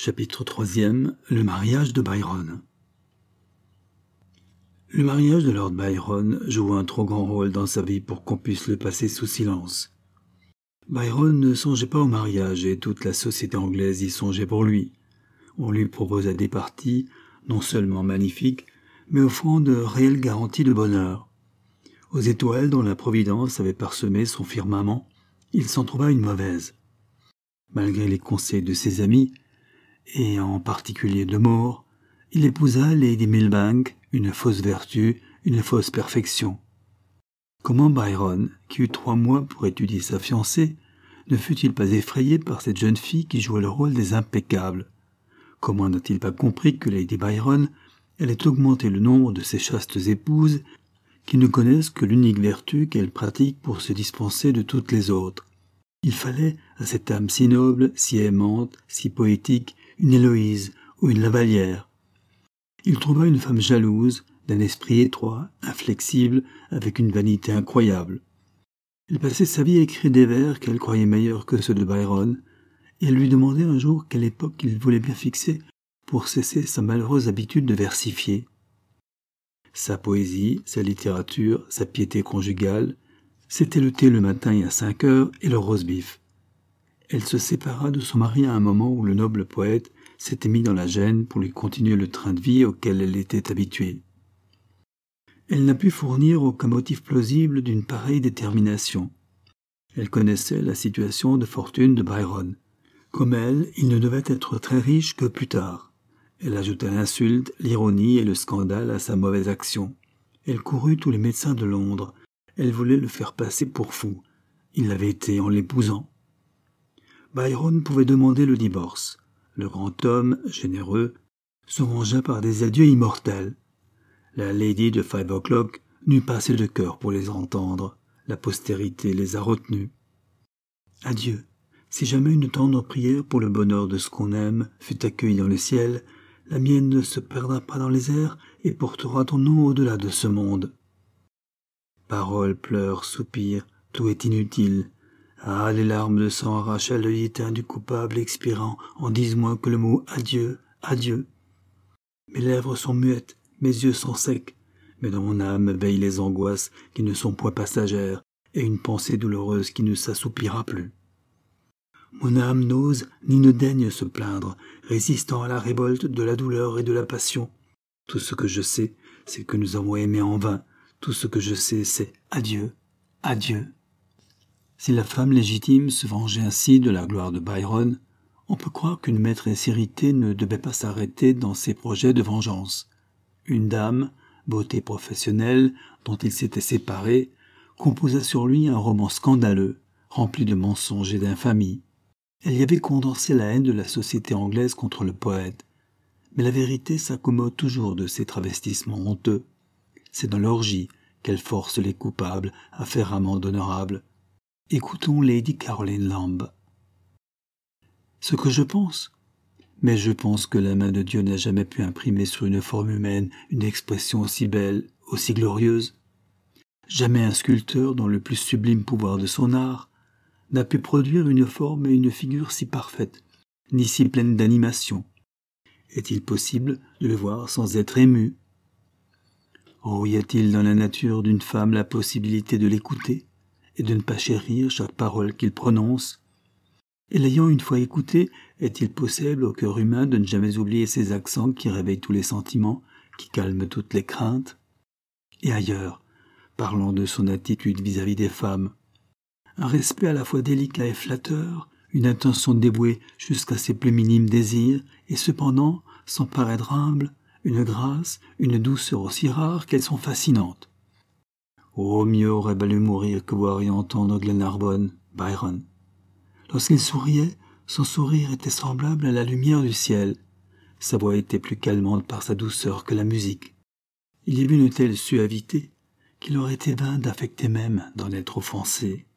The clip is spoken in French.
Chapitre 3e. Le mariage de Byron. Le mariage de Lord Byron joue un trop grand rôle dans sa vie pour qu'on puisse le passer sous silence. Byron ne songeait pas au mariage et toute la société anglaise y songeait pour lui. On lui proposa des parties, non seulement magnifiques, mais offrant de réelles garanties de bonheur. Aux étoiles dont la Providence avait parsemé son firmament, il s'en trouva une mauvaise. Malgré les conseils de ses amis, et en particulier de Moore, il épousa Lady Millbank, une fausse vertu, une fausse perfection. Comment Byron, qui eut 3 mois pour étudier sa fiancée, ne fut-il pas effrayé par cette jeune fille qui jouait le rôle des impeccables? Comment n'a-t-il pas compris que Lady Byron allait augmenter le nombre de ses chastes épouses qui ne connaissent que l'unique vertu qu'elle pratique pour se dispenser de toutes les autres? Il fallait à cette âme si noble, si aimante, si poétique, une Héloïse ou une Lavallière. Il trouva une femme jalouse, d'un esprit étroit, inflexible, avec une vanité incroyable. Elle passait sa vie à écrire des vers qu'elle croyait meilleurs que ceux de Byron, et elle lui demandait un jour quelle époque il voulait bien fixer pour cesser sa malheureuse habitude de versifier. Sa poésie, sa littérature, sa piété conjugale, c'était le thé le matin et à 5 heures et le roast-beef. Elle se sépara de son mari à un moment où le noble poète s'était mis dans la gêne pour lui continuer le train de vie auquel elle était habituée. Elle n'a pu fournir aucun motif plausible d'une pareille détermination. Elle connaissait la situation de fortune de Byron. Comme elle, il ne devait être très riche que plus tard. Elle ajouta l'insulte, l'ironie et le scandale à sa mauvaise action. Elle courut tous les médecins de Londres. Elle voulait le faire passer pour fou. Il l'avait été en l'épousant. Byron pouvait demander le divorce. Le grand homme, généreux, se vengea par des adieux immortels. La lady de 5 o'clock n'eut pas assez de cœur pour les entendre. La postérité les a retenus. Adieu. Si jamais une tendre prière pour le bonheur de ce qu'on aime fut accueillie dans le ciel, la mienne ne se perdra pas dans les airs et portera ton nom au-delà de ce monde. Paroles, pleurs, soupirs, tout est inutile. Ah, les larmes de sang arrachent à l'œil éteint du coupable expirant en 10 mois que le mot « adieu, adieu ». Mes lèvres sont muettes, mes yeux sont secs, mais dans mon âme veillent les angoisses qui ne sont point passagères et une pensée douloureuse qui ne s'assoupira plus. Mon âme n'ose ni ne daigne se plaindre, résistant à la révolte de la douleur et de la passion. Tout ce que je sais, c'est que nous avons aimé en vain. Tout ce que je sais, c'est adieu, adieu. Si la femme légitime se vengeait ainsi de la gloire de Byron, on peut croire qu'une maîtresse irritée ne devait pas s'arrêter dans ses projets de vengeance. Une dame, beauté professionnelle, dont il s'était séparé, composa sur lui un roman scandaleux, rempli de mensonges et d'infamies. Elle y avait condensé la haine de la société anglaise contre le poète. Mais la vérité s'accommode toujours de ces travestissements honteux. C'est dans l'orgie qu'elle force les coupables à faire amende honorable. Écoutons Lady Caroline Lamb. Ce que je pense, mais je pense que la main de Dieu n'a jamais pu imprimer sur une forme humaine une expression aussi belle, aussi glorieuse. Jamais un sculpteur, dans le plus sublime pouvoir de son art, n'a pu produire une forme et une figure si parfaites, ni si pleines d'animation. Est-il possible de le voir sans être ému? Oh, y a-t-il dans la nature d'une femme la possibilité de l'écouter et de ne pas chérir chaque parole qu'il prononce? Et l'ayant une fois écouté, est-il possible au cœur humain de ne jamais oublier ces accents qui réveillent tous les sentiments, qui calment toutes les craintes? Et ailleurs, parlant de son attitude vis-à-vis des femmes, un respect à la fois délicat et flatteur, une intention dévouée jusqu'à ses plus minimes désirs, et cependant, sans paraître humble, une grâce, une douceur aussi rares qu'elles sont fascinantes. Oh, mieux aurait valu mourir que voir et entendre Glenarvan, Byron. Lorsqu'il souriait, son sourire était semblable à la lumière du ciel. Sa voix était plus calmante par sa douceur que la musique. Il y avait une telle suavité qu'il aurait été vain d'affecter même d'en être offensé.